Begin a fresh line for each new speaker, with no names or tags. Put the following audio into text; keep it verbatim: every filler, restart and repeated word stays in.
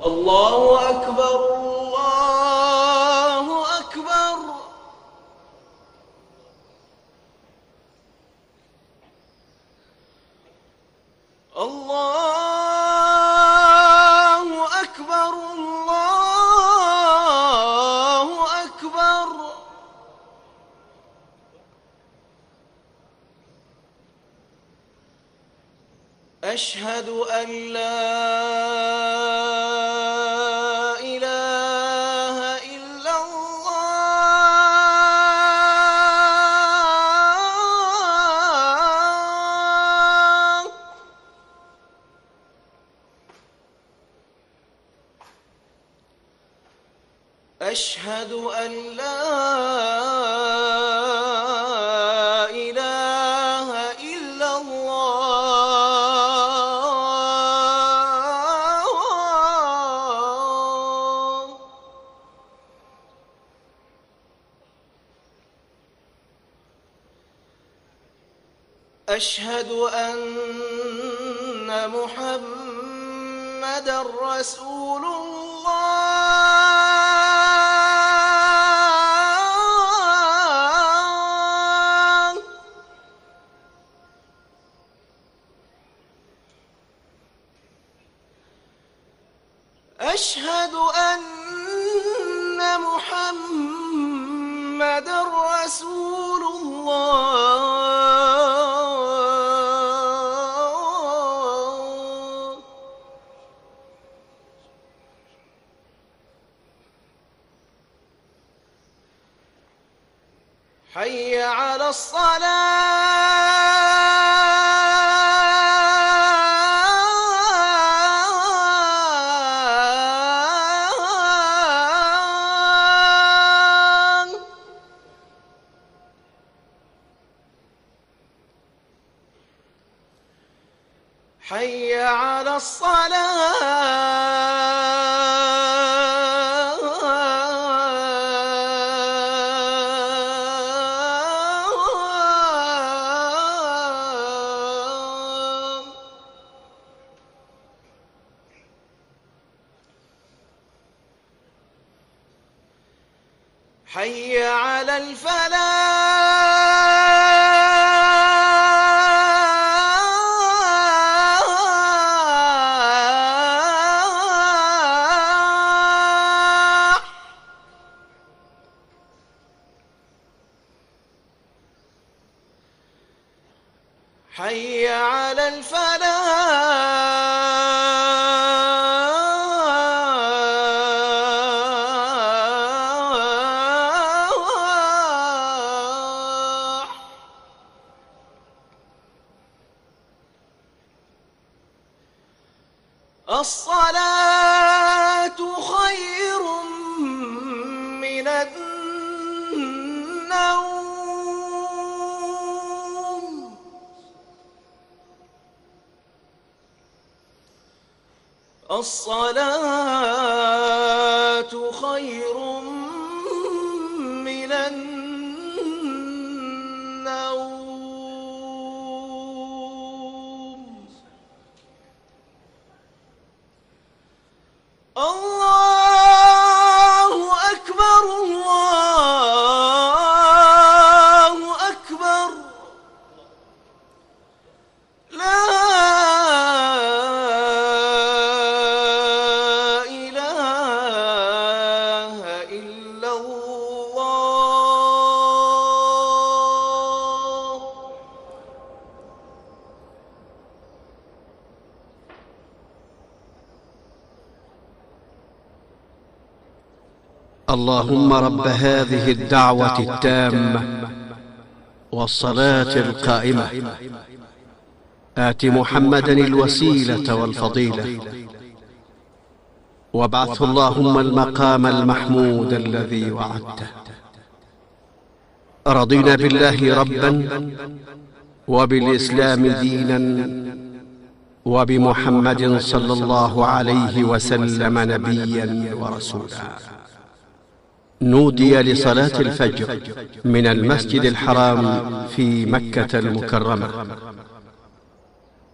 الله أكبر الله أكبر. الله أكبر الله أكبر. أشهد أن لا إله إلا الله. أشهد أن لا إله إلا الله. أشهد أن محمدًا رسول الله. أشهد أن محمدًا رسول الله. حي على الصلاة. حي على الصلاة. حي على الفلاح. حي على الفلاح. الصلاة خير من النوم. الصلاة خير من النوم. الله أكبر الله أكبر. لا إله إلا الله.
اللهم رب هذه الدعوة التامة والصلاة القائمة آت محمدا الوسيلة والفضيلة وابعثه اللهم المقام المحمود الذي وعدته. رضينا بالله ربا وبالإسلام دينا وبمحمد صلى الله عليه وسلم نبيا ورسولا. نودي لصلاة الفجر من المسجد الحرام في مكة المكرمة.